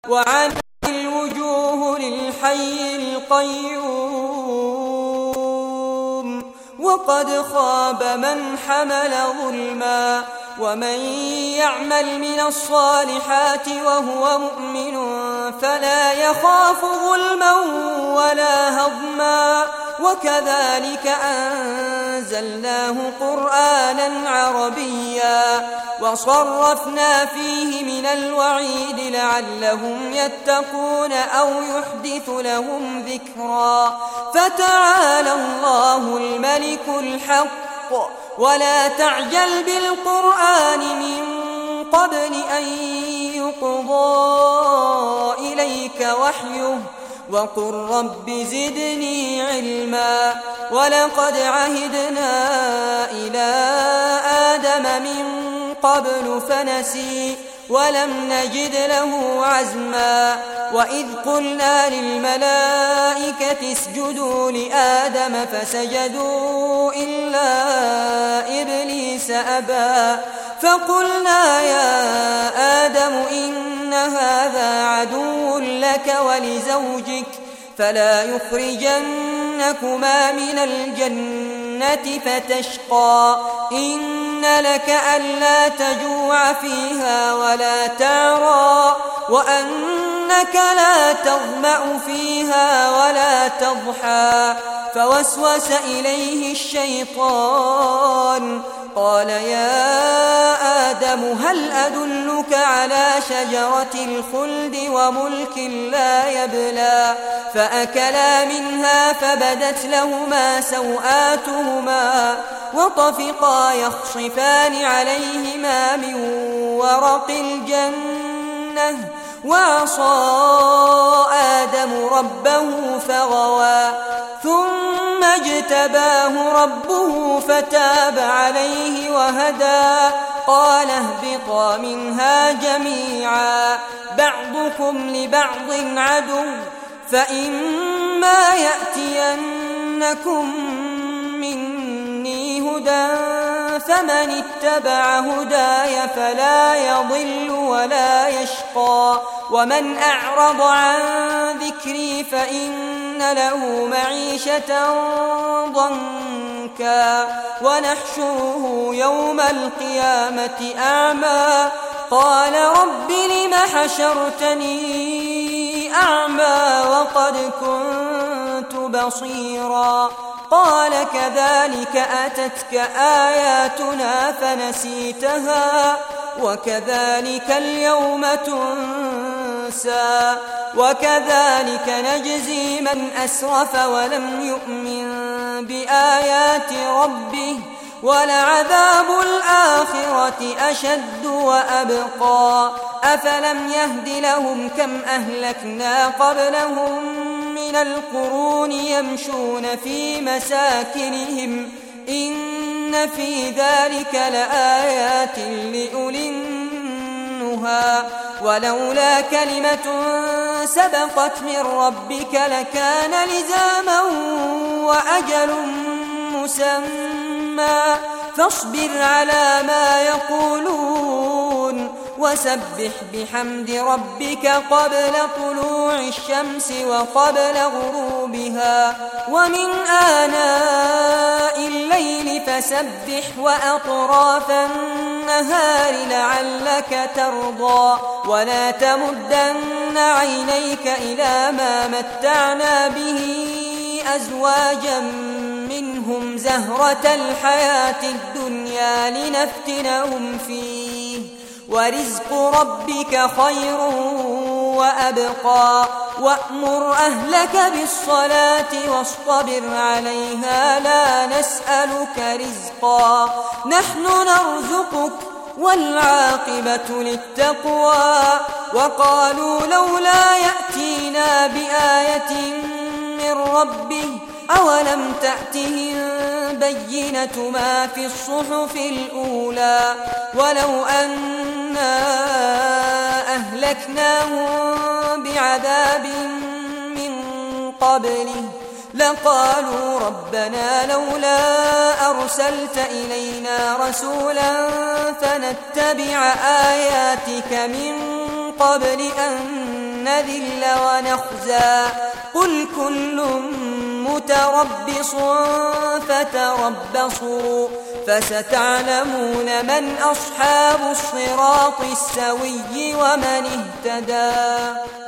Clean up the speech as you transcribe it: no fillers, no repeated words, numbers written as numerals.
وعن الوجوه للحي القيوم وقد خاب من حمل ظلما ومن يعمل من الصالحات وهو مؤمن فلا يخاف ظلما ولا هضما وكذلك أنزلناه قرآنا عربيا وصرفنا فيه من الوعيد لعلهم يتقون أو يحدث لهم ذكرا فتعالى الله الملك الحق ولا تعجل بالقرآن من قبل أن يقضى إليك وحيه وقل رب زدني علما ولقد عهدنا إلى آدم من قبل فنسي ولم نجد له عزما وإذ قلنا للملائكة اسجدوا لآدم فسجدوا إلا إبليس أبى فقلنا يا آدم إن هذا عدو لك ولزوجك فلا يخرجنكما من الجنة فتشقى إن لك ألا تجوع فيها ولا تعرى وأنك لا تظمأ فيها ولا تضحى فوسوس إليه الشيطان قال يا آدم هل أدلك على شجرة الخلد وملك لا يبلى فأكلا منها فبدت لهما سوآتهما وطفقا يخصفان عليهما من ورق الجنة وعصى آدم ربه فغوى ثم اجتباه ربه فتاب عليه وهدى قال اهبطا منها جميعا بعضكم لبعض عدو فإما يأتينكم مني هدى فمن اتبع هداي فلا يضل ولا يشقى ومن أعرض عن ذكري فإن له معيشة ضنكا ونحشره يوم القيامة أعمى قال رب لم حشرتني أعمى وقد كنت بصيرا قال كذلك أتتك آياتنا فنسيتها وكذلك اليوم تنسى وكذلك نجزي من أسرف ولم يؤمن بآيات ربه ولعذاب الآخرة أشد وأبقى أفلم يهد لهم كم أهلكنا قبلهم من القرون يمشون في مساكنهم إن في ذلك لآيات لأولي النهى ولولا كلمة سبقت من ربك لكان لزاما وأجل مسمى فاصبر على ما يقولون وسبح بحمد ربك قبل طلوع الشمس وقبل غروبها ومن آناء الليل فسبح وأطراف النهار لعلك ترضى ولا تمدن عينيك إلى ما متعنا به أزواجا منهم زهرة الحياة الدنيا لنفتنهم فيه ورزق ربك خير وأبقى وأمر أهلك بالصلاة واصطبر عليها لا نسألك رزقا نحن نرزقك والعاقبة للتقوى وقالوا لولا يأتينا بآية من ربه أولم تأتهم بينة ما في الصحف الأولى ولو أنا أهلكناهم بعذاب من قبله لقالوا ربنا لولا أرسلت إلينا رسولا فنتبع آياتك من قبل أن نذل ونخزى قل كل متربص فتربصوا فستعلمون من أصحاب الصراط السوي ومن اهتدى.